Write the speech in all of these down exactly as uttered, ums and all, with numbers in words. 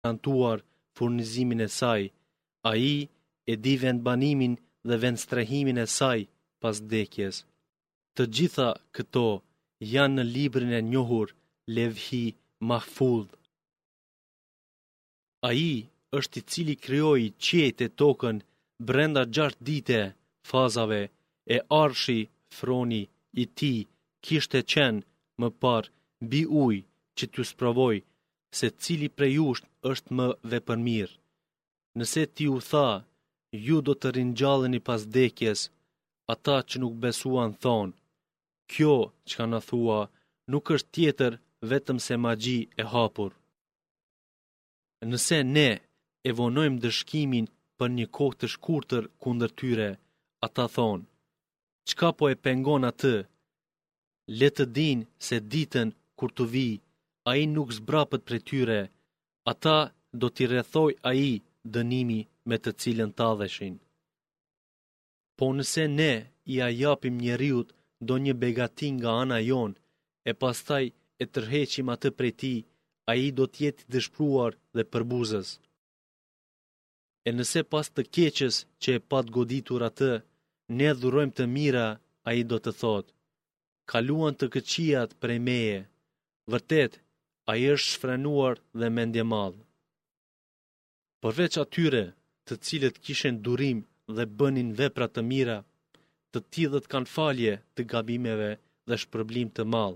garantuar furnizimin e saj. Ai e di vendbanimin dhe vendstrehimin e saj pas vdekjes. Të gjitha këto janë në librin e njohur Levhi Mahfudh. Ai është i cili krijoi qiejt e tokën brenda gjashtë dite fazave e arshi froni i tij kishte qenë më parë mbi ujë që t'ju sprovoj se cili prej jush është më vepërmirë. Nëse ti u tha, ju do të ringjalleni pas vdekjes, ata që nuk besuan thonë, kjo çka na thua nuk është tjetër vetëm se magji e hapur. Nëse ne e vonojmë dëshkimin për një kohë të shkurtër kundër tyre, ata thonë, çka po e pengon atë? Le të dinë se ditën kur të vi, ai nuk zbrapet prej tyre, ata do t'i rrethoj ai dënimi me të cilën talleshin. Po nëse ne i a japim njeriut do një begati nga ana jon, e pastaj e tërheqim atë prej tij, ai do t'jetë dëshpruar dhe përbuzës. E nëse pas të keqës që e pat goditur atë, ne dhurojmë të mira, ai do të thotë, kaluan të këqijat prej meje. Vërtet, ai është shfrenuar dhe mendje madh. Përveç atyre, të cilët kishin durim dhe bënin vepra të mira, të tillët kanë falje të gabimeve dhe shpërblim të madh.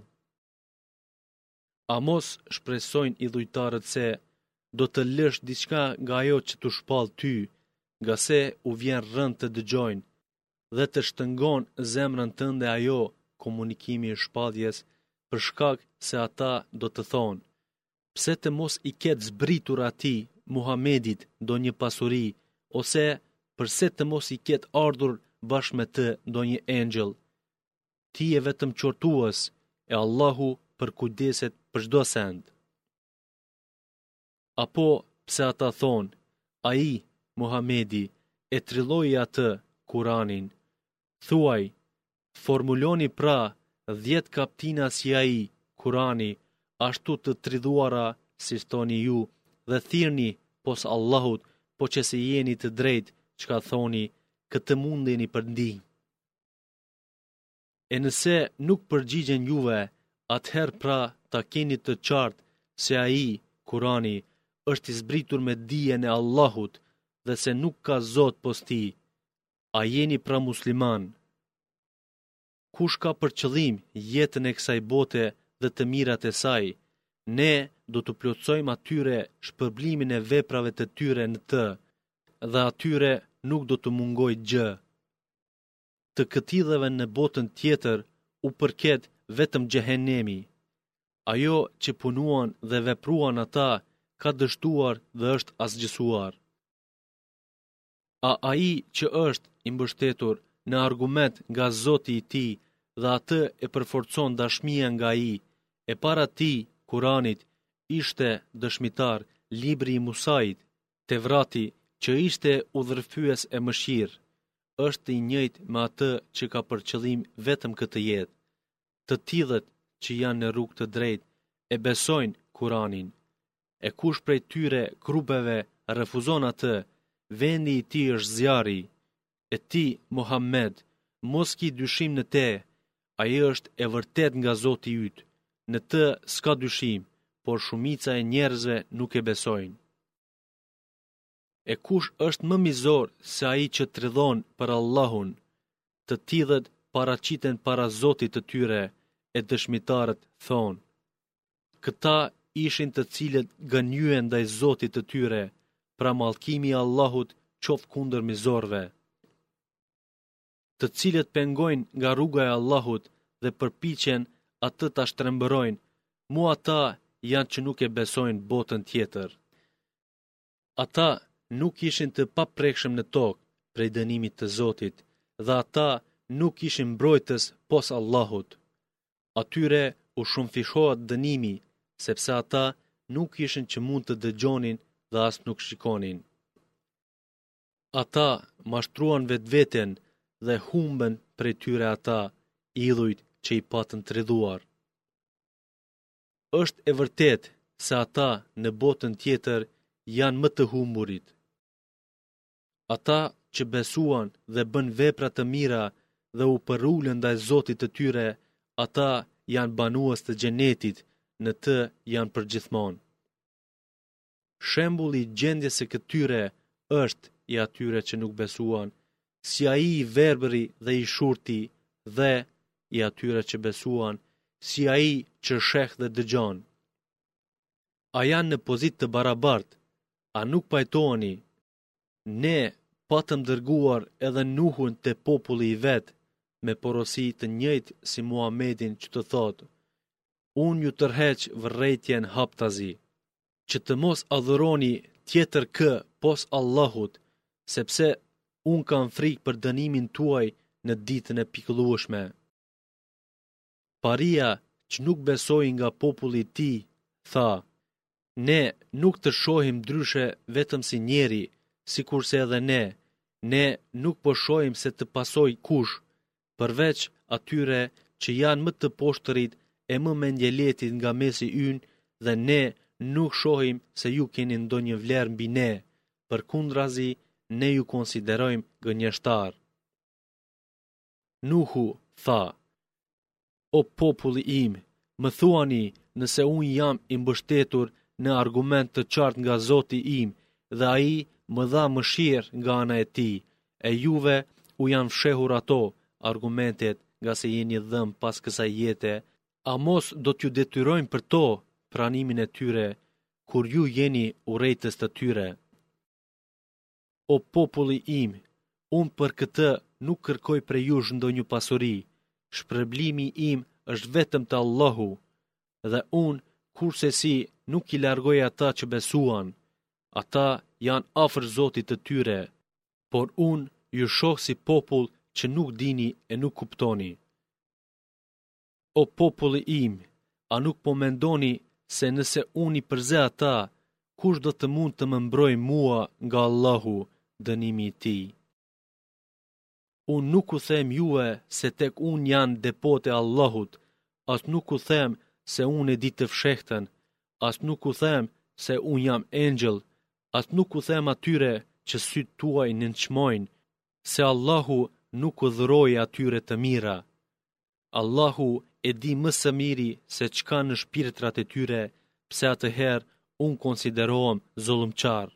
A mos shpresojnë idhujtarët se do të lësh diçka nga ajo që t'u shpall ty, nga se u vjen rënd të dëgjojnë dhe të shtengon zemrën tënde ajo komunikimi i shpalljes, për shkak se ata do të thonë, pse të mos i ketë zbritur atij Muhamedit ndonjë pasuri, ose përse të mos i ketë ardhur bashkë me të ndonjë engjëll. Ti je vetëm qortues e Allahu përkujdeset për çdo send. Apo pse ata thonë, ai Muhamedi e trilloi atë Kur'anin. Thuaj, formuloni pra dhjetë kaptina si ai Kur'ani, ashtu të tridhuara si thoni ju, dhe thirrni pos Allahut, po që se jeni të drejtë çka thoni, këtë mundeni për ndihmë. E nëse nuk përgjigjen juve, atëherë pra ta keni të qartë se ai Kur'ani është i zbritur me dijen e Allahut dhe se nuk ka Zot pos tij. A jeni pra musliman? Kush ka për qëllim jetën e kësaj bote dhe të mirat e saj, ne do të plotësojmë atyre shpërblimin e veprave të tyre në të, dhe atyre nuk do të mungoj gjë. Të këtillëve në botën tjetër u përket vetëm xhehenemi. Ajo që punuan dhe vepruan ata ka dështuar dhe është asgjësuar. A ai që është i mbështetur në argument nga Zoti i tij dhe atë e përforcon dashmia nga ai, e para tij, Kuranit, ishte dëshmitar libri i Musait, Tevrati, që ishte udhërfyes e mëshirë, është i njëjtë me atë që ka për qëllim vetëm këtë jetë. Të tillët që janë në rrugë të drejtë e besojnë Kuranin. E kush prej tyre grupeve refuzon atë, vendi i tij është zjarri. E ti, Muhammed, mos ki dyshim në te, ai është e vërtet nga Zoti yt. Në të s'ka dyshim, por shumica e njerëzve nuk e besojnë. E kush është më mizor se ai që tridhon për Allahun, të tillët paraqiten para Zotit të tyre, e dëshmitarët thonë, këta ishin të cilët gënjyen ndaj Zotit të tyre, pra mallkimi i Allahut qoftë kundër mizorëve. Të cilët pengojnë nga rruga e Allahut dhe përpiqen atë ta shtrembërojnë, mu ata janë që nuk e besojnë botën tjetër. Ata nuk ishin të paprekshëm në tokë prej dënimit të Zotit, dhe ata nuk ishin mbrojtës pos Allahut. Atyre u shumëfishohet dënimi, sepse ata nuk ishin që mund të dëgjonin dhe as nuk shikonin. Ata mashtruan vetveten dhe humbën prej tyre ata, idhujt që i patën të rridhuar. Është e vërtet se ata në botën tjetër janë më të humburit. Ata që besuan dhe bën vepra të mira dhe u përulën ndaj Zotit të tyre, ata janë banues të xhenetit, në të janë përgjithmonë. Shembulli i gjendjes së këtyre është i atyre që nuk besuan, si ai i verbëri dhe i shurti, dhe i atyre që besuan, si ai që sheh dhe dëgjon. A janë në pozitë të barabartë? A nuk pajtoheni? Ne patëm dërguar edhe Nuhun te populli i vet, me porosi të njëjtë si Muhamedin që të thotë: Unë ju tërheq vërrejtjen haptazi, që të mos adhuroni tjetër kë pos Allahut, sepse unë kam frikë për dënimin tuaj në ditën e pikëllueshme. Paria që nuk besoi nga populli i tij tha: Ne nuk të shohim ndryshe vetëm si njeri, sikurse edhe ne, ne nuk po shohim se të pasoj kush, përveç atyre që janë më të poshtërit e më mendjeletit nga mesi ynë, dhe ne nuk shohim se ju keni ndonjë vlerë mbi ne, përkundrazi ne ju konsiderojmë gënjeshtar. Nuhu tha: O populli im, më thuani nëse unë jam i mbështetur në argument të qartë nga Zoti im, dhe ai më dha mëshirë nga ana e tij, e juve u janë fshehur ato argumentet nga se jeni dhëm pas kësaj jete, a mos do t'ju detyrojmë për to pranimin e tyre, kur ju jeni urrejtës të tyre. O populli im, unë për këtë nuk kërkoj prej jush ndonjë pasuri, shpërblimi im është vetëm të Allahu, dhe unë kurse si nuk i largoj ata që besuan, ata janë afër Zotit të tyre, por unë ju shoh si popull që nuk dini e nuk kuptoni. O populli im, a nuk po mendoni se nëse unë i përze ata, kush do të mund të më mbroj mua nga Allahu, dënimi i tij? Unë nuk u them juve se tek unë janë depote Allahut, as nuk u them se unë e di të fshehtën, as nuk u them se unë jam engjëll, as nuk u them atyre që sytë tuaj nënçmojnë, se Allahu nuk u dhuroi atyre të mira. Allahu e di më së miri se çka në shpirtrat e tyre, pse atëherë unë konsiderohem zullumçar.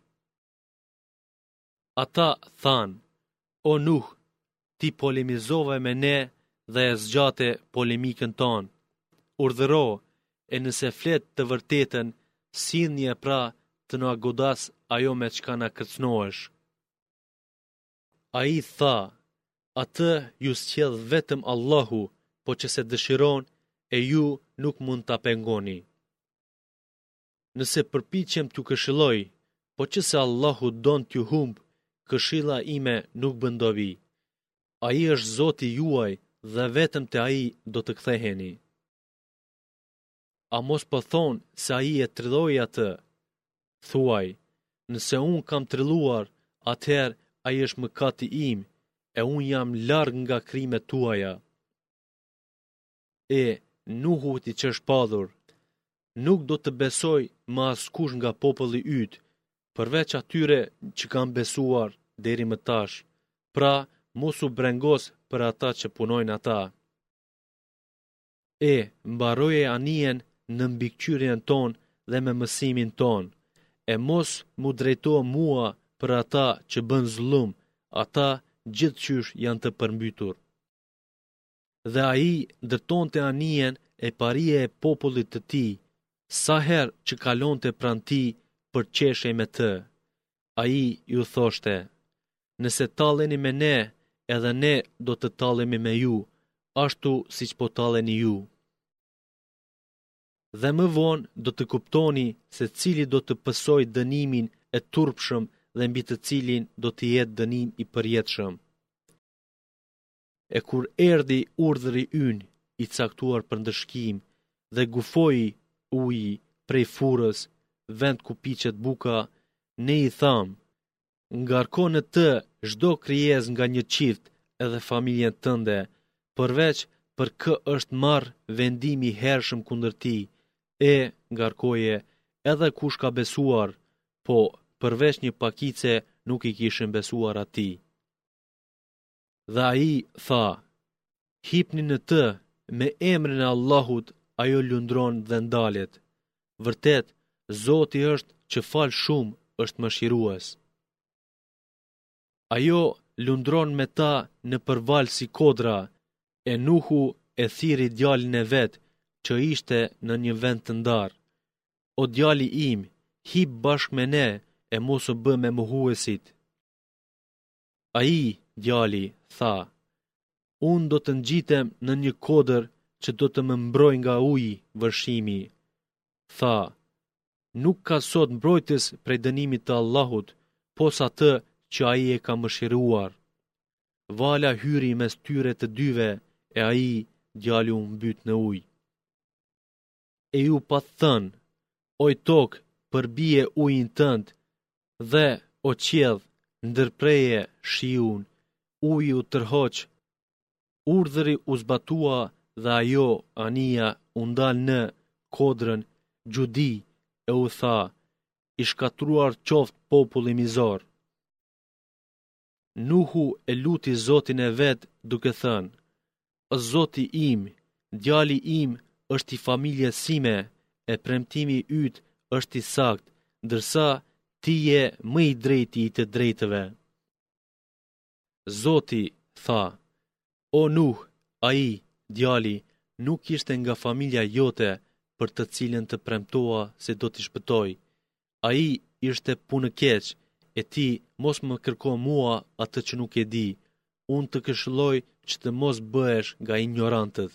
Ata thanë: O Nuh, ti polemizove me ne dhe e zgjate polemikën tonë. Urdhëro, e nëse flet të vërtetën, sillni pra të na godas ajo me çka na kërcënohesh. Ai tha: Atë ju sjell vetëm Allahu, po që se dëshiron, e ju nuk mund ta pengoni. Nëse përpiqem t'ju këshilloj, po që se Allahu don t'ju humb, këshilla ime nuk bën dobi. Ai është Zoti juaj dhe vetëm te ai do të ktheheni. A mos po thonë se ai e trylloi atë? Thuaj, nëse unë kam trylluar, atëherë ai është mëkati im, e unë jam larg nga krimet tuaja. E, Nuhut i çeshpadhur, nuk do të besoj më askush nga populli yt, përveç atyre që kanë besuar deri më tash, pra mos u brengos për ata që punojnë ata. E, mbaroje anijen në mbikëqyrjen ton dhe me mësimin ton, e mos mu drejto mua për ata që bën zullum, ata gjithçysh janë të përmbytur. Dhe ai ndërtonte anijen e parije e popullit të tij, sa herë që kalonte pranë tij për qeshje me të. Ai ju thoshte: Nëse talleni me ne, edhe ne do të tallemi me ju, ashtu siç po talleni ju. Dhe më vonë do të kuptoni se cili do të pësoj dënimin e turpshëm dhe mbi të cilin do të jetë dënim i përjetshëm. E kur erdhi urdhri ynë i caktuar për ndëshkim dhe gufoi uji prej furrës, vend ku piqet buka, ne i tham: Ngarko në të çdo krijesë nga një çift edhe familjen tënde, përveç për kë është marr vendimi i hershëm kundër ti, e ngarkoje edhe kush ka besuar, po përveç një pakice nuk i kishin besuar atij. Dhe ai tha, hipni në të, me emrin e Allahut ajo lundron dhe ndalet. Vërtet, Zoti është që fal shumë, është mëshirues. Ajo lundron me ta në përval si kodra, e Nuhu e thiri djalin e vet, që ishte në një vend të ndarë. O djali im, hip bashk me ne, e mos u bë me mohuesit. Ai, djali, tha, unë do të ngjitem në një kodër që do të më mbroj nga uji vërshimi. Tha, nuk ka sot mbrojtës prej dënimit të Allahut, posa atë që ai e ka mëshiruar. Vala hyri mes tyre të dyve, e ai, djali u mbyt në ujë. E ju pa thënë, oj tokë, përbije ujin tënd, dhe o qiell, ndërpreje shiun, uji u tërhoq, urdhri u zbatua dhe ajo, anija, u ndal në kodrën, gjudi, e u tha, i shkatruar qoft populli mizor. Nuhu e luti Zotin e vet duke thënë, o Zoti im, djali im është i familjes sime, e premtimi yt është i sakt, ndërsa ti je më i drejti i të drejtëve. Zoti tha, o Nuh, ai, djali, nuk ishte nga familja jote për të cilën të premtoa se do t'i shpëtoj. Ai ishte punë keq, e ti mos më kërko mua atë që nuk e di, unë të këshilloj që të mos bëhesh nga ignorantët.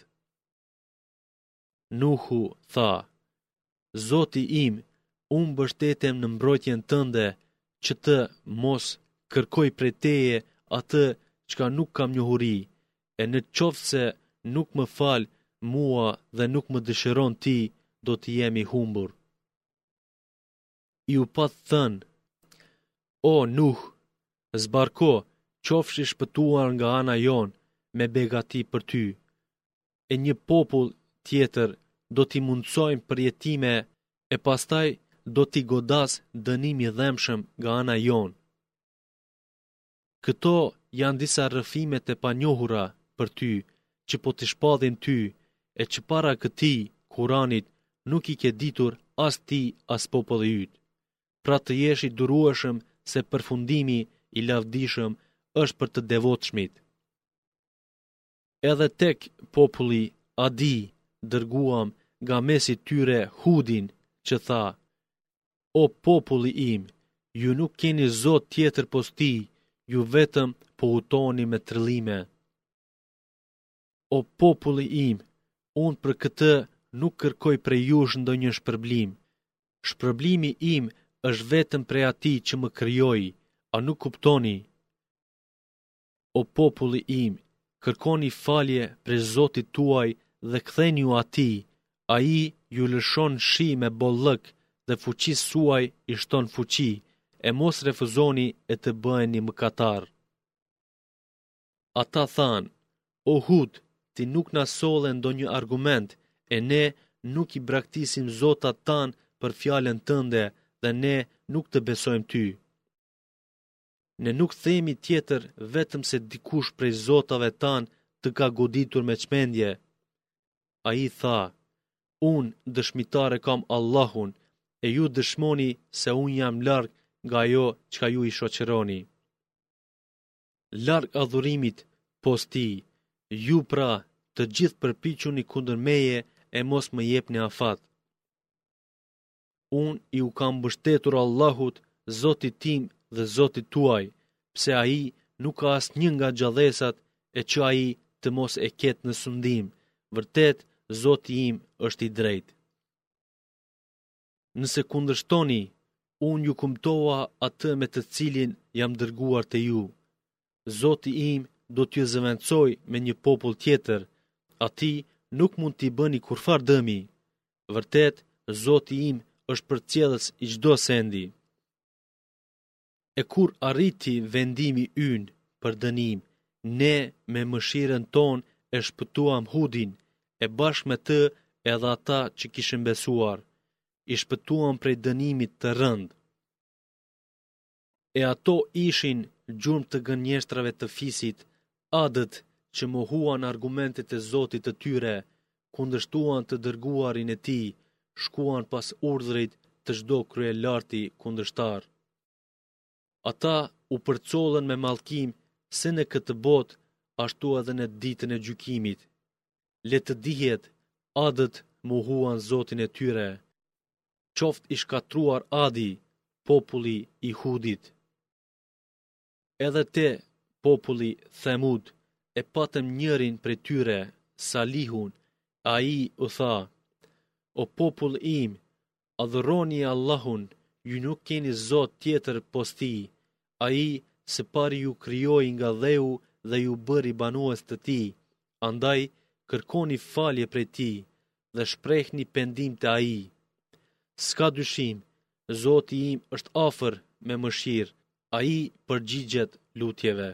Nuhu tha, Zoti im, unë mbështetem në mbrojtjen tënde, që të mos kërkoj prej teje atë çka nuk kam njohuri, e në qoftë se nuk më fal mua dhe nuk më dëshiron ti, do të jemi humbur. I u pat thënë, o Nuh, zbarko, qofshi shpëtuar nga ana jon me begati për ty, e një popull tjetër do t'i mundsojmë për jetime, e pastaj do t'i godas dënimi dhemshëm nga ana jon. Këto janë disa rrëfimet e panjohura për ty, që po t'i shpadhin ty, e që para këtij Kuranit nuk i ke ditur as ti as populli yt. Pra të jesh i durueshëm se përfundimi i lavdishëm është për të devotshmit. Edhe tek populli Adi dërguam nga mesi tyre Hudin, që tha, o populli im, ju nuk keni zot tjetër pos ti, ju vetëm po utoni me trëllime. O populli im, unë për këtë nuk kërkoj prej jush ndonjë shpërblim. Shpërblimi im është vetëm prej atij që më krijoi, a nuk kuptoni? O populli im, kërkoni falje prej Zotit tuaj dhe ktheni ju atij, ai ju lëshon shi me bollëk dhe fuqisë suaj i shton fuqi, e mos refuzoni e të bëheni mëkatar. Ata thanë, o Hud, ti nuk na solle ndonjë argument, e ne nuk i braktisim zotat tan për fjalën tënde dhe ne nuk të besojmë ty. Ne nuk themi tjetër vetëm se dikush prej zotave tan të ka goditur me çmendje. Ai tha, unë dëshmitare kam Allahun, e ju dëshmoni se unë jam larg nga ajo çka ju i shoqëroni. Larg adhurimit pos ti, ju pra të gjithë përpiquni kundër meje e mos më jepni afat. Unë i u kam mbështetur Allahut, Zotit tim dhe Zotit tuaj, pse ai nuk ka asnjë nga gjallësat e që ai të mos e ketë në sundim. Vërtet, Zoti im është i drejtë. Nëse kundërshtoni, unë ju kumtova atë me të cilin jam dërguar te ju. Zoti im do t'ju zëvendësoj me një popull tjetër, ati nuk mund t'i bëni kurfar dëmi. Vërtet, Zoti im është përcjellës i çdo sendi. E kur arriti vendimi ynë për dënim, ne me mëshirën tonë e shpëtuam Hudin, e bashkë me të edhe ata që kishin besuar, i shpëtuam prej dënimit të rënd. E ato ishin gjurmë të gënjeshtrave të fisit, adët që mohuan argumentet e Zotit të tyre, kundërshtuan të dërguarin e tij, shkuan pas urdhrit të çdo kryelarti kundërshtar. Ata u përcollën me mallkim se në këtë botë, ashtu edhe në ditën e gjykimit. Le të dihet, adët mohuan Zotin e tyre. Qoftë i shkatruar Adi, populli i Hudit. Edhe te populli Themud e patëm njërin prej tyre, Salihun, ai u tha: O popull im, adhuroni Allahun, ju nuk keni Zot tjetër pos tij, ai së pari ju krijoi nga dheu dhe ju bëri banues të tij, andaj kërkoni falje prej tij dhe shprehni pendim te ai. S'ka dyshim, Zoti im është afër me mëshirë, ai përgjigjet lutjeve.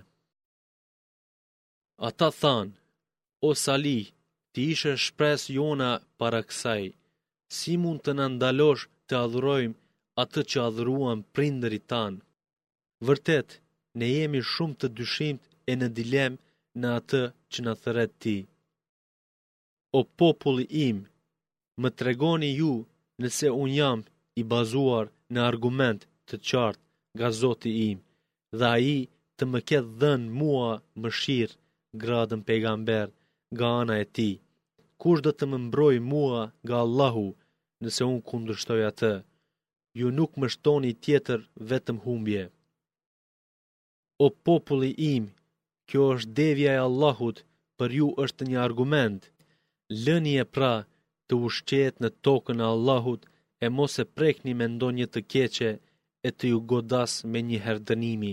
Ata thanë: O Salih, ti ishe shpres jona para kësaj, si mund të na ndalosh të adhurojmë atë që adhuruan prindërit tanë? Vërtet, ne jemi shumë të dyshimt e në dilem në atë që na thret ti. O populli im, më tregoni ju nëse unë jam i bazuar në argument të qartë nga Zoti im, dhe ai të më ketë dhënë mua mëshirë, gradën pejgamber nga ana e tij. Kush do të më mbroj mua nga Allahu nëse unë kundërshtoj atë? Ju nuk më shtoni tjetër vetëm humbje. O populli im, kjo është devja e Allahut, për ju është një argument. Lëni e pra të ushqehet në tokën e Allahut e mos e prekni me ndonjë të keqe e të ju godas me një herdënimi.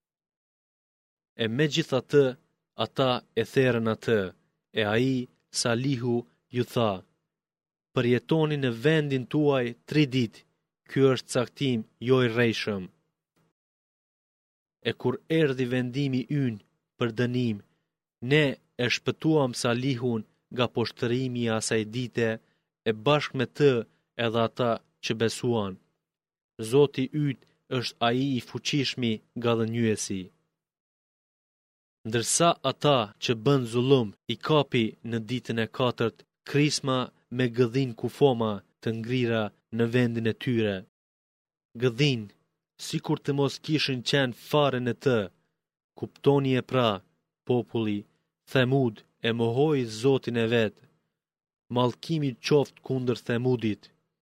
E me gjithatë, ata e therën atë, e ai, Salihu, ju tha: përjetoni në vendin tuaj tri ditë, ky është caktim jo i rrejshëm. E kur erdhi vendimi ynë për dënim, ne e shpëtuam Salihun nga poshtërimi i asaj dite, e bashkë me të edhe ata që besuan. Zoti yt është ai i fuqishmi nga dhënjuesi. Ndërsa ata që bën zullum i kapi në ditën e katërt krisma me gëdhin kufoma të ngrira në vendin e tyre. Gëdhin, si kur të mos kishin qenë fare në të, kuptoni e pra, populli, Themud e mohoi Zotin e vetë, mallkimi qoftë kundër Themudit.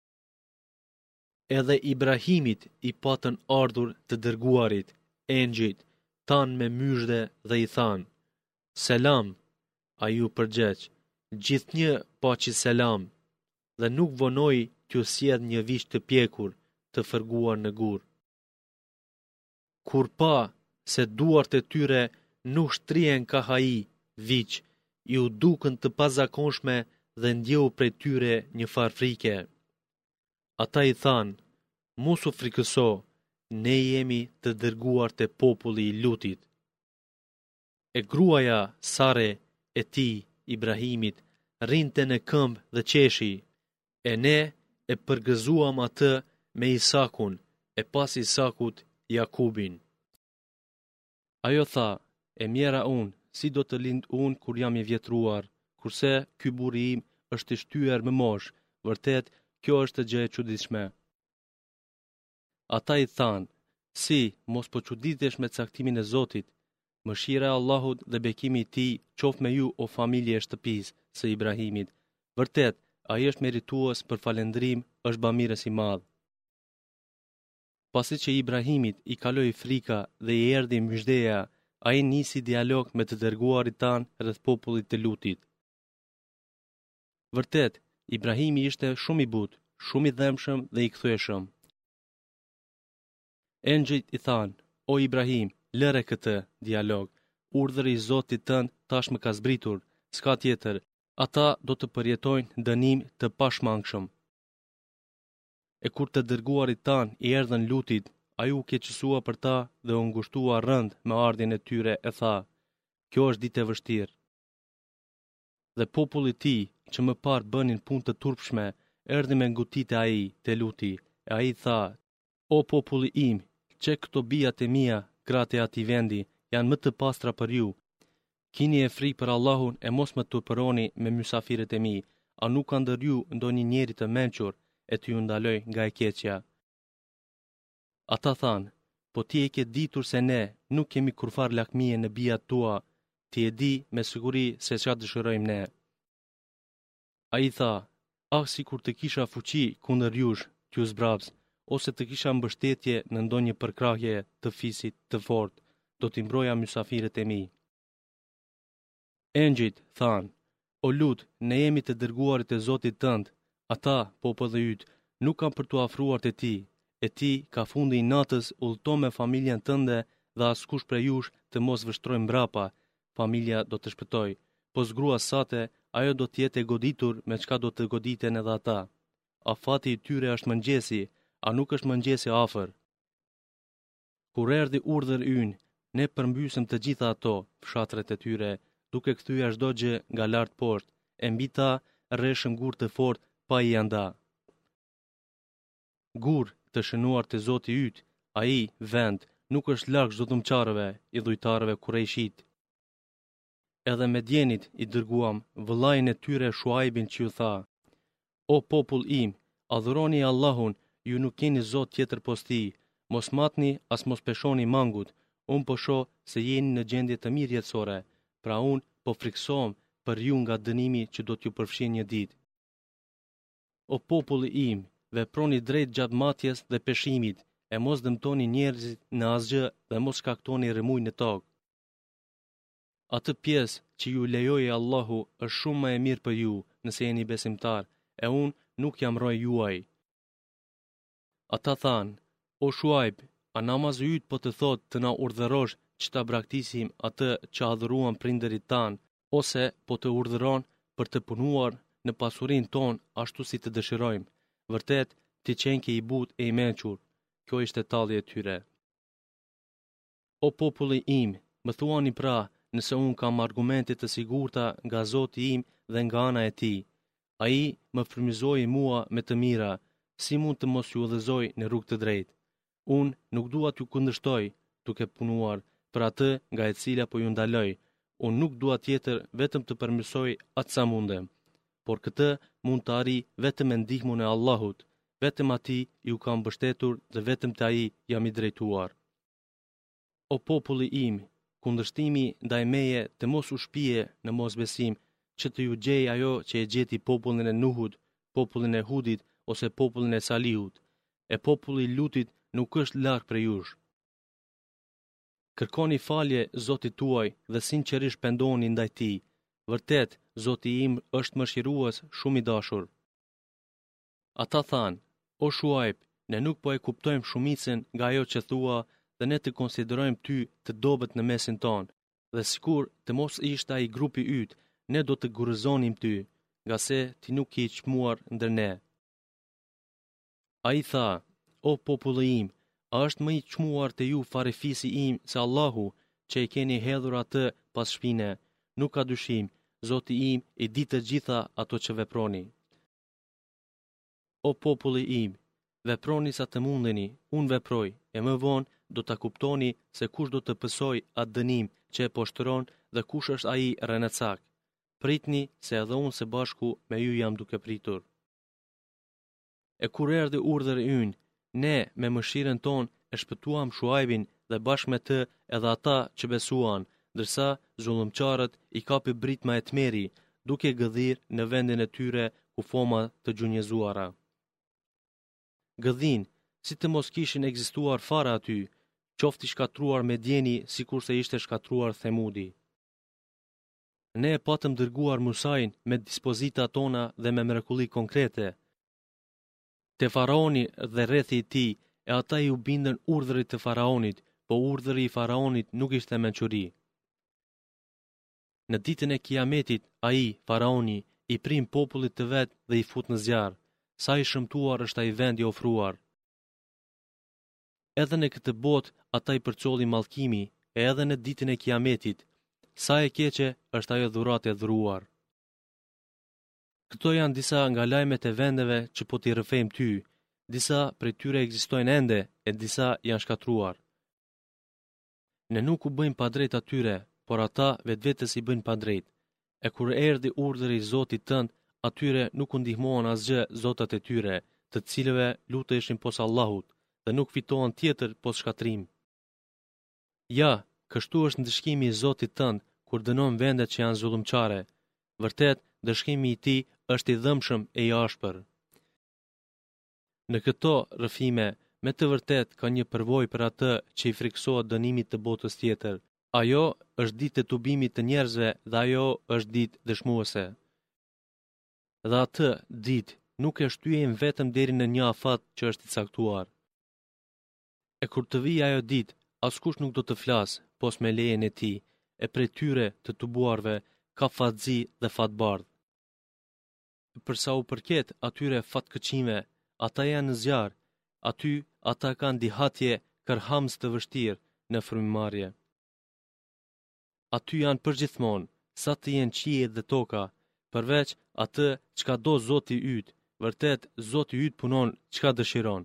Edhe Ibrahimit i patën ardhur të dërguarit, engjëjt, tanë me myshde dhe i thanë: Selam, a ju përgjeq, gjithnjë paçi selam, dhe nuk vonoi t'ju sjell një vish të pjekur, të fërguar në gur. Kur pa se duart e tyre nuk shtrihen ka hai, viç, ju dukën të pazakonshme dhe ndjeu prej tyre një farfrike. Ata i thanë: mos u frikëso, ne jemi të dërguar te populli i Lutit. E gruaja Sare e tij, Ibrahimit, rinte në këmbë dhe qeshi, e ne e përgëzuam atë me Isakun, e pas Isakut Jakubin. Ajo tha: e mjera unë, si do të lind unë kur jam i vjetruar, kurse ky burri im është i shtyer më mosh, vërtet kjo është gjë e çuditshme. Ata i thanë: si, mos po çuditesh me caktimin e Zotit? Mëshira e Allahut dhe bekimi i tij qoftë me ju, o familje e shtëpisë së Ibrahimit. Vërtet, ai është meritues për falendrim, është bamirës i madh. Pasi që Ibrahimit i kaloi frika dhe i erdhi myshdeja, ai nisi dialog me të dërguarit tan rreth popullit të Lutit. Vërtet, Ibrahimi ishte shumë i butë, shumë i dhëmshëm dhe i kthyeshëm. Engjëjt i thanë: o Ibrahim, lëre këtë dialog, urdhri i Zotit tënd tash më ka zbritur, s'ka tjetër, ata do të përjetojnë dënim të pashmangshëm. E kur të dërguarit tan i erdhën Lutit, ai u keqësua për ta dhe u ngushtua rënd me ardhjen e tyre, e tha: kjo është ditë e vështirë. Dhe populli i tij, që më parë bënin punë të turpshme, erdhi me ngutit e ai te Luti, e ai tha: o populli im, që këto bijat e mia, gratë e atij vendi, janë më të pastra për ju. Kini e frikë për Allahun e mos më turpëroni me mysafirët e mi, a nuk ka ndër ju ndonjë njeri të mençur e të ju ndaloj nga e keqja. Ata thanë, po ti e ke ditur se ne nuk kemi kurfar lakmije në bijat tua, ti e di me siguri se çfarë dëshirojmë ne. Ai tha, ah si kur të kisha fuqi kundër jush, t'ju zbrabs, ose të kisha mbështetje në ndonjë përkrahje të fisit të fortë, do t'i mbroja mysafirët e mi. Engjëjt thanë, o lut, ne jemi të dërguarit e Zotit tënd, ata, populli yt, nuk kanë për t'u afruar te ti, e ti ka fundi i natës udhëto me familjen tënde dhe askush prej jush të mos vështrojë mbrapa, familja do të shpëtoj, po zgrua sate, ajo do t'jetë e goditur me çka do të goditen edhe ata. Afati i tyre është mëngjesi, a nuk është mëngjesi afër. Kur erdhi urdhër ynë, ne përmbysëm të gjitha ato, fshatret e tyre, duke kthyer çdo gjë nga lart poshtë, e mbi ta rreshëm gur të fortë pa i anda. Gur të shënuar te Zoti yt, ai vend nuk është larg çdo dhumçarëve, i dhujtarëve kurejshit. Edhe Medjenit i dërguam vëllain e tyre Shuaibin që ju tha, o popull im, adhuroni Allahun, ju nuk keni Zot tjetër pos tij, mos matni as mos peshoni mangut, unë po shoh se jeni në gjendje të mirë jetësore, pra unë po friksohem për ju nga dënimi që do t'ju përfshin një ditë. O populli im, veproni drejt gjatë matjes dhe peshimit, e mos dëmtoni njerëzit në asgjë dhe mos shkaktoni rëmuj në tokë. Atë pjesë që ju lejoi Allahu është shumë më e mirë për ju, nëse jeni besimtar, e unë nuk jam roj juaj. Ata thanë, o Shuaib, a namazi yt po të thotë të na urdhërosh që ta braktisim atë që adhuruan prindërit tanë, ose po të urdhëron për të punuar në pasurinë tonë ashtu si të dëshirojmë. Vërtet, ti qenke i but e i mençur. Kjo ishte talli e tyre. O populli im, më thuani pra, nëse unë kam argumente të sigurta nga Zoti im dhe nga ana e tij. Ai më frymëzoi mua me të mira, si mund të mos ju udhëzoj në rrugë të drejtë. Unë nuk dua t'ju kundërshtoj duke punuar për atë nga e cila po ju ndaloj. Unë nuk dua tjetër vetëm të përmirësoj atë sa mundem, por këtë mund të arri vetëm me ndihmën e Allahut, vetëm atij ju kam mbështetur dhe vetëm te ai jam i drejtuar. O populli im, kundërshtimi ndaj meje të mos u shpije në mosbesim, që të ju gjej ajo që e gjeti popullin e Nuhut, popullin e Hudit ose popullin e Salihut, e populli i Lutit nuk është larg prej jush. Kërkoni falje Zotit tuaj dhe sinqerisht pendoni ndaj tij. Vërtet, Zoti im është mëshirues shumë i dashur. Ata thanë, o Shuaib, ne nuk po e kuptojmë shumicën nga ajo që thua dhe ne të konsiderojmë ty të dobët në mesin tonë, dhe sikur të mos ishte ai grupi yt, ne do të gurëzonim ty, nga se ti nuk je i çmuar ndër ne. Ai tha, o populli im, a është më i çmuar te ju farefisi im se Allahu, që e keni hedhur atë pas shpine? Nuk ka dyshim, Zoti im i di të gjitha ato që veproni. O populli im, veproni sa të mundeni, unë veproj, e më vonë do ta kuptoni se kush do të pësoj atë dënim që e poshtron dhe kush është ai rënëcak. Pritni se edhe unë së bashku me ju jam duke pritur. E kur erdhi urdhri ynë, ne me mëshirën tonë e shpëtuam Shuaibin dhe bashkë me të edhe ata që besuan, ndërsa zullumçarët i kapi britma e tmeri, duke gëdhir në vendin e tyre ku foma të gjunjëzuara. Gëdhin, si të mos kishin ekzistuar fare aty, qofti shkatruar Medjeni sikur se ishte shkatruar Themudi. Ne e patëm dërguar Musain me dispozita tona dhe me mrekulli konkrete. Te faraoni dhe rrethi i tij, e ata i u bindën urdhrit të faraonit, po urdhri i faraonit nuk ishte mençuri. Në ditën e Kiametit, ai, faraoni, i prim popullit të vet dhe i fut në zjarr. Sa i shëmtuar është ai vend i ofruar. Edhe në këtë botë ata i përcolli mallkimi, e edhe në ditën e Kiametit, sa e keqe është ajo dhuratë e dhuruar. Këto janë disa nga lajmet e vendeve që po t'i rrëfejmë ty, Disa prej tyre ekzistojnë ende e disa janë shkatruar. Ne nuk u bëjmë pa drejt atyre, por ata vetvetes i bëjnë pa drejt. E kur erdhi urdhri i Zotit tënd, atyre nuk u ndihmoan asgjë zotat e tyre, të cilëve luteshin pos Allahut, dhe nuk fitoan tjetër pos shkatrim. Ja, kështu është ndëshkimi i Zotit tënd kur dënon vendet që janë zullumçare. Vërtet, dëshkimi i tij është i dhëmshëm e i ashpër. Në këto rrëfime, me të vërtet ka një përvojë për atë që i friksohet dënimit të botës tjetër. Ajo është ditë e tubimit të njerëzve dhe ajo është ditë dëshmuese. Dhe atë ditë nuk e shtyejmë vetëm deri në një afat që është i caktuar. E kur të vijë ajo ditë, askush nuk do të flasë, pos me lejen e tij, e prej tyre të tubuarve ka fatëzi dhe fatbardh. Përsa u përket atyre fatkeqime, ata janë në zjarr, aty ata kanë dihatje kërhamës të vështirë në frymëmarrje. Aty janë përgjithmonë, sa të jenë qiejt dhe toka, përveç atë çka do Zoti yt, vërtet Zoti yt punon çka dëshiron.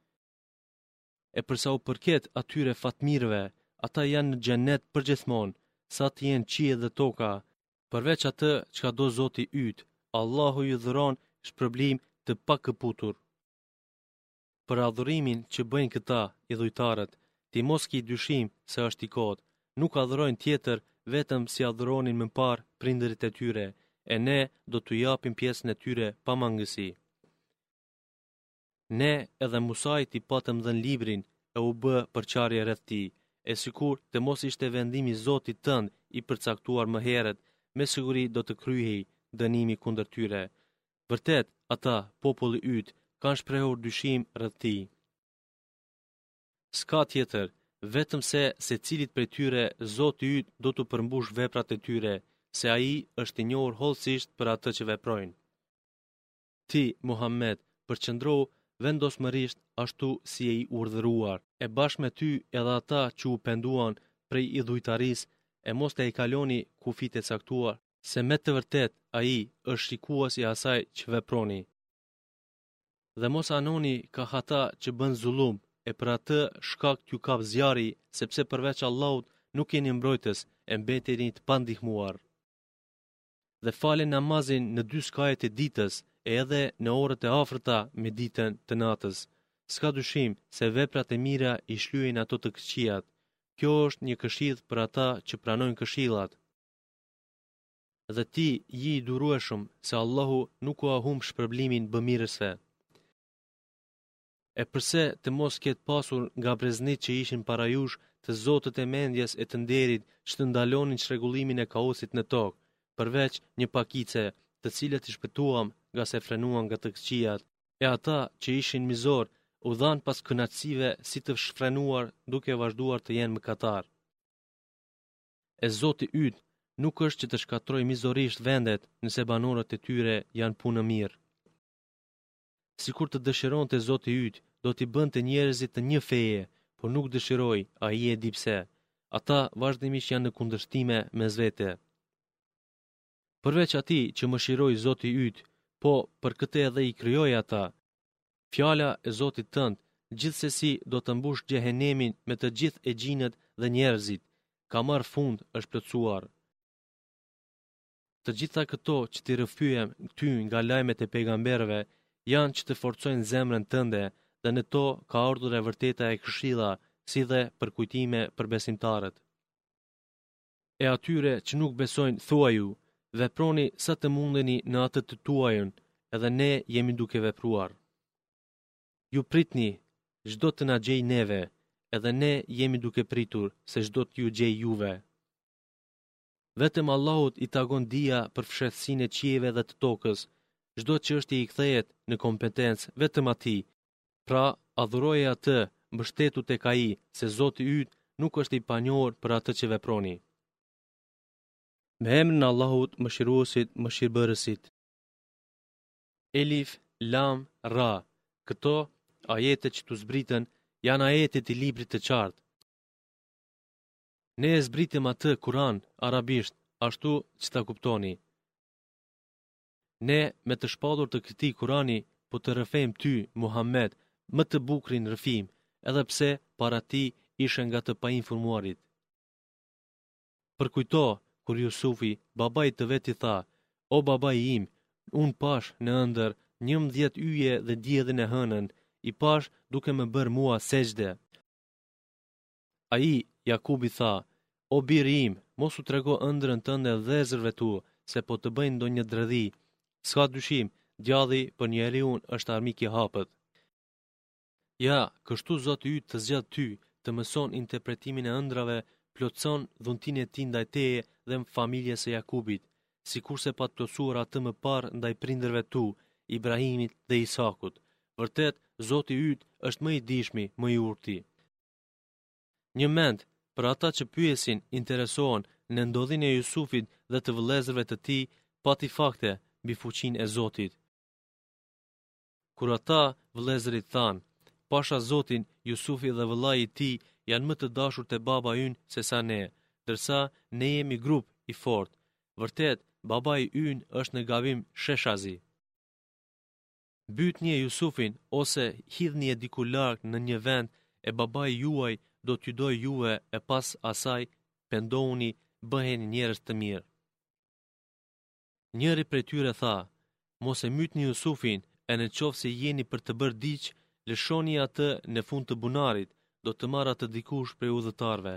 E përsa u përket atyre fatmirëve, ata janë në xhenet përgjithmonë, sa të jenë qiejt dhe toka, përveç atë çka do Zoti yt, Allahu ju dhuron shpërblim të pakëputur. Për adhurimin që bëjnë këta idhujtarët, ti mos ki dyshim se është i kot, nuk adhurojnë tjetër vetëm si adhuronin më parë prindërit e tyre, e ne do t'u japim pjesën e tyre pa mangësi. Ne edhe Musait i patëm dhën librin e u bë përçarje rreth tij, e sikur të mos ishte vendimi i Zotit tënd i përcaktuar më herët, me siguri do të kryhej dënimi kundër tyre. Vërtet, ata, populli yt, kanë shprehur dyshim rreth tij. S'ka tjetër, vetëm se secilit prej tyre Zoti yt do t'u përmbush veprat e tyre, se ai është i njohur hollësisht për atë që veprojnë. Ti, Muhammed, përqëndro vendosmërisht ashtu si e i urdhëruar, e bashkë me ty edhe ata që u penduan prej idhujtarisë, e mos të e kaloni kufit e caktuar, se me të vërtet ai është shikues i asaj që veproni. Dhe mos anoni ka ata që bën zullum, e për atë shkak t'ju kap zjarri, sepse përveç Allahut nuk jeni mbrojtës, e mbeteni të pandihmuar. Dhe falen namazin në dy skajet e ditës, e edhe në orët e afërta me ditën të natës. S'ka dyshim se veprat e mira i shlyejnë ato të këqijat. Kjo është një këshill për ata që pranojnë këshillat. Dhe ti je i durueshëm se Allahu nuk u humb shpërblimin bëmirësve. E përse të mos ketë pasur nga breznit që ishin para jush të zotët e mendjes e të nderit që të ndalonin çrregullimin e kaosit në tokë, përveç një pakice, të cilët i shpëtuam nga se frenuan nga të këqijat, e ata që ishin mizor u dhan pas kënaqësive si të shfrenuar duke vazhduar të jenë mëkatar. E Zoti yt nuk është që të shkatroj mizorisht vendet nëse banorët e tyre janë punë mirë. Sikur të dëshiron të Zoti yt, do t'i bënte njerëzit të një feje, por nuk dëshiroj, a i e di pse. Ata vazhdimisht janë në kundërshtime mes vete. Përveç atij që mëshiroi Zoti yt, po për këtë edhe i krijoi ata. Fjala e Zotit tënd gjithsesi do të mbush xhehenemin me të gjithë e gjinët dhe njerëzit. Ka marrë fund, është plotësuar. Të gjitha këto që ti rrëfyem ty nga lajmet e pejgamberëve janë që të forcojnë zemrën tënde, dhe në to ka ardhur e vërteta e këshilla, si dhe për kujtime për besimtarët. E atyre që nuk besojnë thuaju, veproni sa të mundeni në atë të tuajën, edhe ne jemi duke vepruar. Ju pritni, çdo të na gjej neve, edhe ne jemi duke pritur se çdo të ju gjej juve. Vetëm Allahut i tagon dia për fshehësinë e qiejve dhe të tokës, çdo çështje i kthehet në kompetencë vetëm atij. Pra, adhuroje atë, mbështetu tek ai, se Zoti yt nuk është i panjohur për atë që veproni. Me emrin e Allahut, Mëshiruesit, Mëshirbërësit. Elif, Lam, Ra. Këto ajete që tu zbritën janë ajetet i librit të qartë. Ne e zbritëm atë Kur'an arabisht, ashtu që ta kuptoni. Ne me të shpallur të këtij Kur'ani po të rrëfejmë ty, Muhammed, më të bukurin rrëfim, edhe pse para tij ishe nga të painformuarit. Përkujto, kur Jusufi, babai të vet i tha, o babai im, unë pash në ëndër njëmbëdhjetë yje dhe diellin e hënën, i pash duke më bërë mua sejdë. Ai, Jakubi tha, o biri im, mos u trego ëndrrën tënde vëllezërve tu, se po të bëjnë ndonjë dredhi. S'ka dyshim, djalli për njeriu është armik i hapët. Ja, kështu Zoti yt të zgjat ty, të mëson interpretimin e ëndrave, plotson dhuntinë e tij ndaj teje dhe familjes së Jakubit, sikurse pa të plotësuar atë më parë ndaj prindërve tu, Ibrahimit dhe Isakut. Vërtet, Zoti yt është më i dijshmi, më i urti. Një mend për ata që pyesin, interesohen në ndodhinë e Jusufit dhe të vëllezërve të tij, pati fakte mbi fuqinë e Zotit. Kur ata vëllezërit thanë, pasha Zotin, Jusufi dhe vëllai i tij janë më të dashur te baba ynë se sa ne, ndërsa ne jemi grup i fortë. Vërtet, babai ynë është në gabim sheshazi. Bytni e Jusufin ose hidhni e diku larg në një vend e babai juaj do t'ju doj juve e pas asaj pendohuni, bëheni njerëz të mirë. Njëri prej tyre tha, mos e mytni Jusufin, e në qoftë se jeni për të bërë diç, lëshoni atë në fund të bunarit, do të marrë atë dikush prej udhëtarve.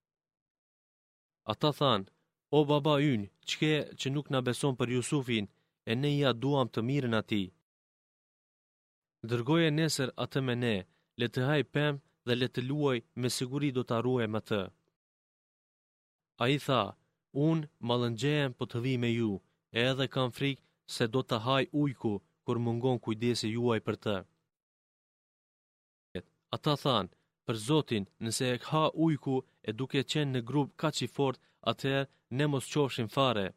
Ata thanë, o baba ynë, çke që nuk na beson për Jusufin, e ne ja duam të mirën atij. Dërgoje nesër atë me ne, le të haj pemë dhe le të luaj, me siguri do ta ruajmë atë. Ai tha, unë mallëngjehem po të vi me ju, e edhe kam frikë se do ta haj ujku kur mungon kujdesi juaj për të. Ata thanë, për Zotin, nëse e ha ujku e duke qenë në grup kaq i fort, atëherë ne mos qofshim fare.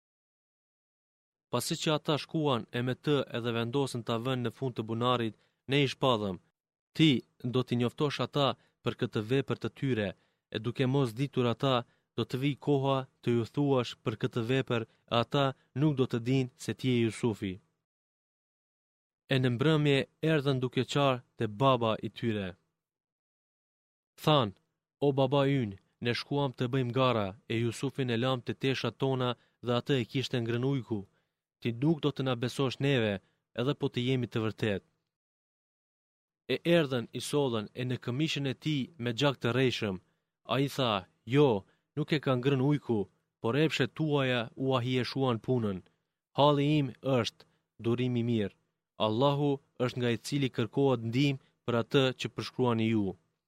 Pasi që ata shkuan e me të edhe vendosën ta vënë në fund të bunarit, ne i shpadhëm, ti do t'i njoftosh ata për këtë vepër të tyre, e duke mos ditur ata, do të vi koha të ju thuash për këtë vepër, e ata nuk do të dinë se ti je Jusufi. E në mbrëmje erdhën duke qarë te baba i tyre. Than, o baba ynë, ne shkuam të bëjmë gara, e Jusufin e lam të teshat tona dhe atë e kishte ngrënë ujku. Ti nuk do të na besosh neve, edhe po të jemi të vërtet. E erdhën i sollën e në këmishën e tij me gjak të rrejshëm. Ai tha, jo, nuk e ka ngrënë ujku, por epshet tuaja u ahieshuan punën. Halli im është durimi i mirë. Allahu është nga i cili kërkohet ndihmë për atë që përshkruani ju.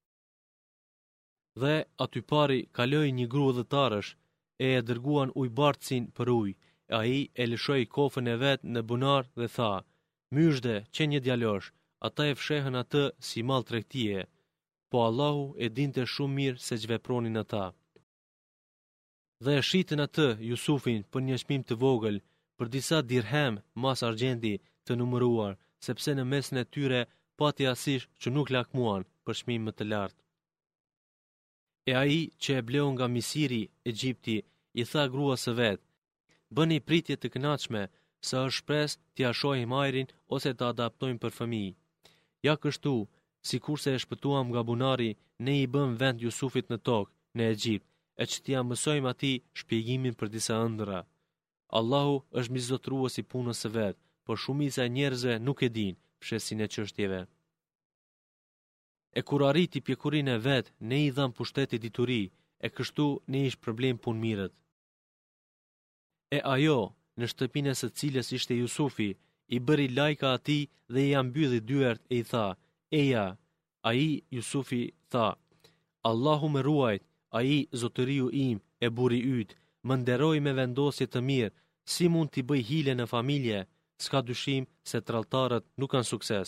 Dhe aty pari kaloi një gru udhëtarësh, e e dërguan ujbartësin për ujë, e ai e lëshoi kofën e vet në bunar dhe tha, myshde, që një djalosh, ata e fshehën atë si mall tregtie, po Allahu e dinte shumë mirë se ç'vepronin ata. Dhe e shitën atë Jusufin për një çmim të vogël, për disa dirhem mas argjendi të numëruar, sepse në mesin e tyre pati asish që nuk lakmuan për çmim më të lartë. E ai që e bleu nga Misiri, Egjipti, i tha gruas së vet, bëni pritje të kënaqshme, sa është shpresë t'ia shohim ajrin ose të adaptojmë për fëmijë. Ja kështu, sikurse e shpëtuam nga bunari, ne i bëm vend Jusufit në tokë, në Egjipt, e që t'ia mësojmë atij shpjegimin për disa ëndra. Allahu është mizotrues i punës së vet, por shumica e njerëzve nuk e dinë fshesin e çështjeve. E kur arriti pjekurinë e vet, ne i dham pushteti dituri, e kështu ne ish problem punëmirët. E ajo, në shtëpinë së cilës ishte Jusufi, i bëri lajka atij dhe i ambylli dyert e i tha, eja, ai Jusufi tha, Allahu më ruajt, ai zotëriu im e burri yt, më nderoj me vendosje të mirë, si mund t'i bëj hile në familje, s'ka dyshim se tradhtarët nuk kanë sukses.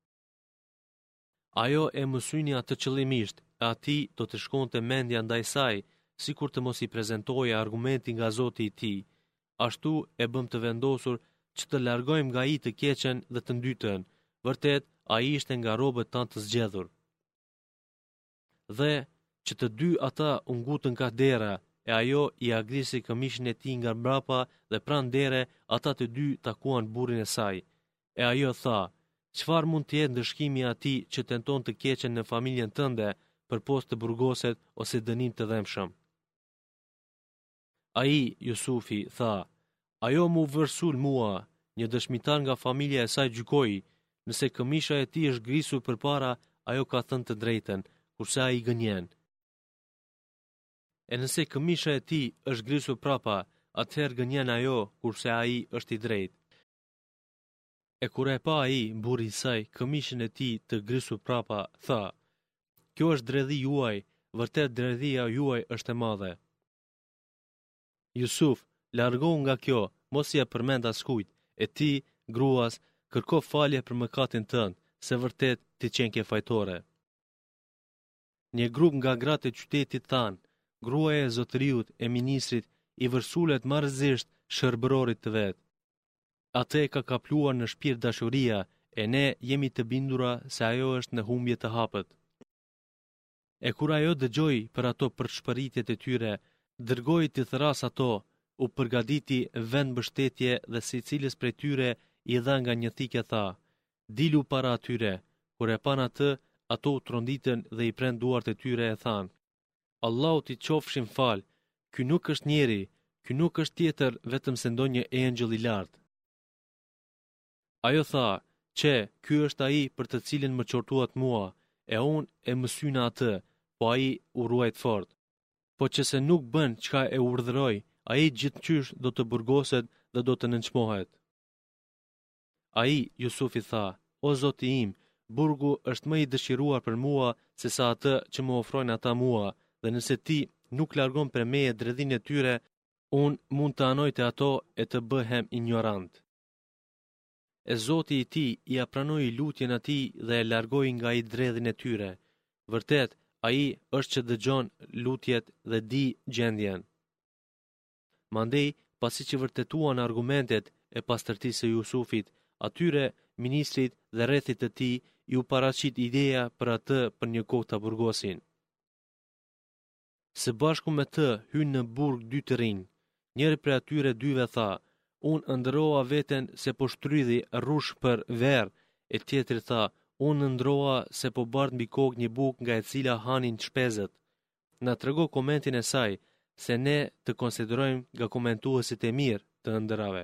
Ajo e mësyni atë qëllimisht, e ati do të shkonte mendja ndaj saj, sikur të mos i prezentoje argumenti nga Zoti i tij. Ashtu e bëm të vendosur që të largojmë nga ai të keqen dhe të ndytën. Vërtet, ai ishte nga robët tanë të zgjedhur. Dhe që të dy ata u ngutën ka dera, e ajo i agrisi këmishin e tij nga mbrapa dhe pranë dere ata të dy takuan burrin e saj. E ajo tha, çfarë mund të jetë ndëshkimi i atij që tenton të keqen në familjen tënde për postë të burgoset ose dënim të dhëmshëm? Ai, Jusufi, tha, ajo mu vërsul mua, një dëshmitar nga familja e saj gjykoi, nëse këmisha e tij është grisur përpara, ajo ka thënë të drejtën, kurse ai gënjen. E nëse këmisha e tij është grisur prapa, atëherë gënjen ajo, kurse ai është i drejtë. E kur e pa ai, burri i saj, këmishën e tij të grisur prapa, tha, kjo është dredhi juaj, vërtet dredhia juaj është e madhe. Jusuf, largohu nga kjo, mos ia përmend askujt, e ti, gruas, kërko falje për mëkatin tënd, se vërtet ti qenë ke fajtore. Një grup nga gratë e qytetit than, gruaja e zotëriut e ministrit i vërsulet marrëzisht shërbërorit të vet. Atë e ka kapluar në shpirt dashuria, e ne jemi të bindura se ajo është në humbje të hapët. E kur ajo dëgjoi për ato përshpëritjet e tyre, dërgoi të thras ato, u përgatiti vend mbështetje dhe secilës prej tyre i dha nga një thikë tha, dilu para atyre. Kur e pan atë, ato u tronditën dhe i pren duart e tyre e than, Allahu t'i qofshin fal, ky nuk është njeri, ky nuk është tjetër vetëm se ndonjë engjëll i lartë. Ajo tha, që, ky është ai për të cilin më qortuat mua, e unë e më syna atë, po ai u ruajt fort. Po që se nuk bën çka e urdhëroi, ai gjithçysh do të burgoset dhe do të nënçmohet. Ai, Jusufi tha, o Zoti im, burgu është më i dëshiruar për mua se sa atë që më ofrojnë ata mua, dhe nëse ti nuk largon për meje dredhin e tyre, unë mund të anoj të ato e të bëhem ignorant. E Zoti i ti i apranoi lutjen atij dhe e largoi nga i dredhin e tyre. Vërtet, ai është që dëgjon lutjet dhe di gjendjen. Mandej, pasi që vërtetuan argumentet e pastërtisë së Jusufit, atyre ministrit dhe rrethit të tij ju paraqit ideja për atë për një kohë ta burgosin. Së bashku me të hyn në burg dy të rinj. Njëri prej atyre dyve tha, unë ndërroa veten se po shtrydhi rrush për verë, e tjetri tha, unë ndërroa se po bart mbi kokë një bukë nga e cila hanin shpezët. Na trego komentin e saj, se ne të konsiderojmë nga komentuesit e mirë të ëndrrave.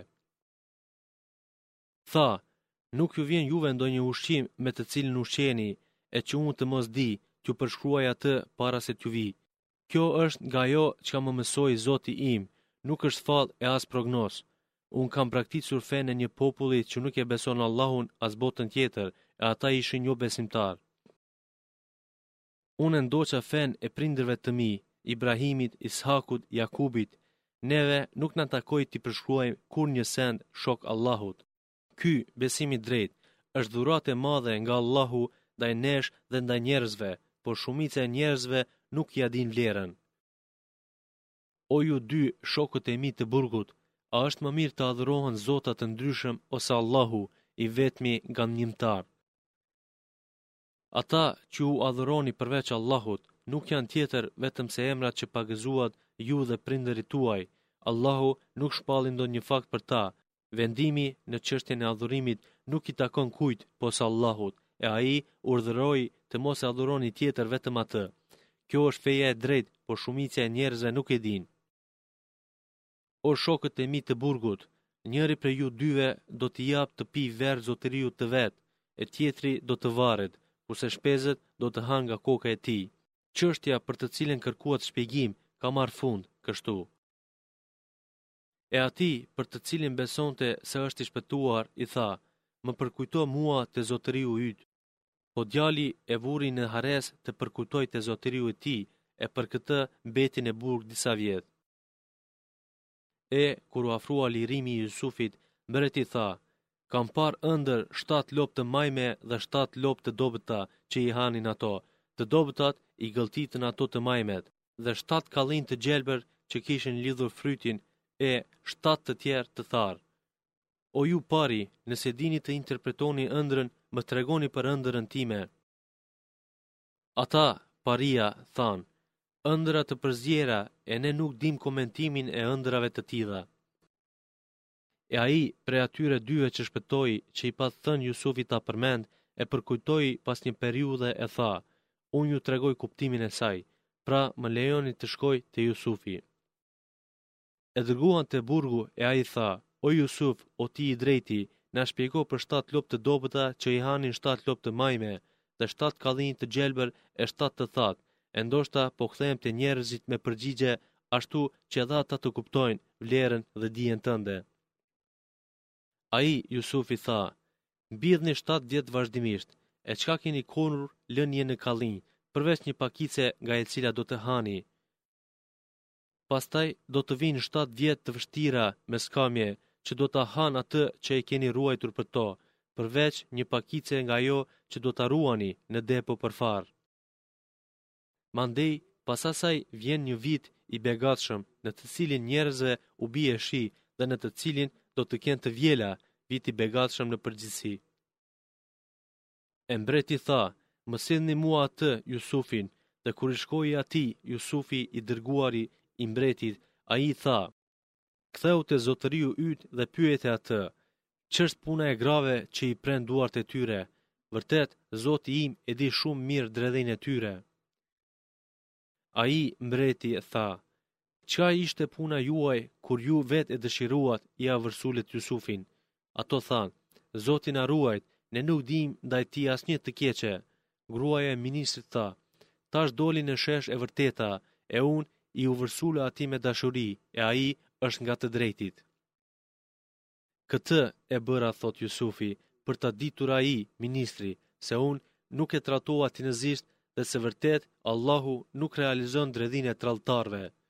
Tha, nuk ju vjen juve ndonjë ushqim me të cilin ushqeni, e që unë të mos di, t'ju përshkruaj atë para se t'ju vi. Kjo është nga ajo çka më mësoi Zoti im, nuk është fallë e as prognos. Unë kam prakticur fenë e një populli që nuk e beson Allahun as botën tjetër, e ata ishin jo besimtar. Unë ndoqa fenë e prindërve të mi, Ibrahimit, Ishakut, Jakubit. Neve nuk na takoi t'i përshkruajmë kur një send shok Allahut. Ky, besimi drejt, është dhuratë e madhe nga Allahu ndaj nesh dhe ndaj njerëzve, por shumica e njerëzve nuk ja din vlerën. O ju dy shokët e mi të burgut, a është më mirë të adhurohen zota të ndryshëm ose Allahu, i vetmi gënjimtar? Ata që u adhuroni përveç Allahut nuk janë tjetër vetëm se emrat që pagëzuat ju dhe prindërit tuaj. Allahu nuk shpalli ndonjë fakt për ta. Vendimi në çështjen e adhurimit nuk i takon kujt posa Allahut, e ai urdhëroi të mos e adhuroni tjetër vetëm atë. Kjo është feja e drejtë, por shumica e njerëzve nuk e din. O shokët e mi të burgut, njëri prej ju dyve do t'i jap të pi verë zotëriut të vet, e tjetri do të varet, kurse shpezët do të hanë nga koka e tij. Çështja për të cilën kërkuat shpjegim ka marrë fund kështu. E ati për të cilin besonte se është i shpëtuar, i tha, më përkujto mua të zotëriu yt. Po djali e vuri në hares të përkujtoj të zotëriu e tij, e për këtë mbeti në burg disa vjet. E, kur u afrua lirimi i Jusufit, mbreti tha, kam par ëndër shtatë lopë të majme dhe shtatë lopë të dobëta që i hanin ato. Të dobëtat i gëlltitën ato të majmet, dhe shtatë kallin të gjelbër që kishin lidhur frytin, e shtatë të tjerë të tharë. O ju pari, nëse dini të interpretoni ëndrën, më tregoni për ëndrën time. Ata, paria, thanë, ëndra të përzjera, e ne nuk dim komentimin e ëndrave të tilla. E ai prej atyre dyve që shpëtoi, që i pas thënë Jusufit ta përmend, e përkujtoi pas një periudhe e tha: Unë ju tregoj kuptimin e saj, pra më lejoni të shkoj te Jusufi. E dërguan te burgu e ai tha: O Jusuf, o ti i drejti, na shpjego për shtatë lopë të dobëta që i hanin shtatë lopë të majme, dhe shtatë kallënj të gjelbër e shtatë të thatë. E ndoshta po kthehem te njerëzit me përgjigje ashtu që edhe ata të kuptojnë vlerën dhe dijen tënde. Ai Jusufi tha: Mbidhni shtatë vjet vazhdimisht, e çka keni konur lënje në kallënj, përveç një pakice nga e cila do të hani. Pastaj do të vinë shtatë vjet të vështira me skamje, që do ta han atë që e keni ruajtur për to, përveç një pakice nga ajo që do ta ruani në depo për far. Mandej, pas asaj vjen një vit i begatshëm, në të cilin njerëzve u bie shi dhe në të cilin do të kenë të vjela, vit i begatshëm në përgjithësi. E mbreti tha: Më sillni mua atë Jusufin, dhe kur i shkoi atij Jusufi i dërguari i mbretit, ai tha: Ktheu te zotëriu yt dhe pyete atë: Ç'është puna e grave që i pren duart e tyre? Vërtet, Zoti im e di shumë mirë dredhin e tyre. Ai mbreti e tha: Çka ishte puna juaj kur ju vet e dëshiruat i avërsulit Jusufin? Ato thanë: Zoti na ruajt, ne nuk dim ndaj tij asnjë të keqe. Gruaja e ministrit tha: Tash doli në shesh e vërteta, e unë i u vërsula atij me dashuri, e ai është nga të drejtit. Këtë e bëra, thot Jusufi, për ta ditur ai, ministri, se unë nuk e tratova tinëzisht dhe se vërtet Allahu nuk realizon dredhin e tradhtarëve.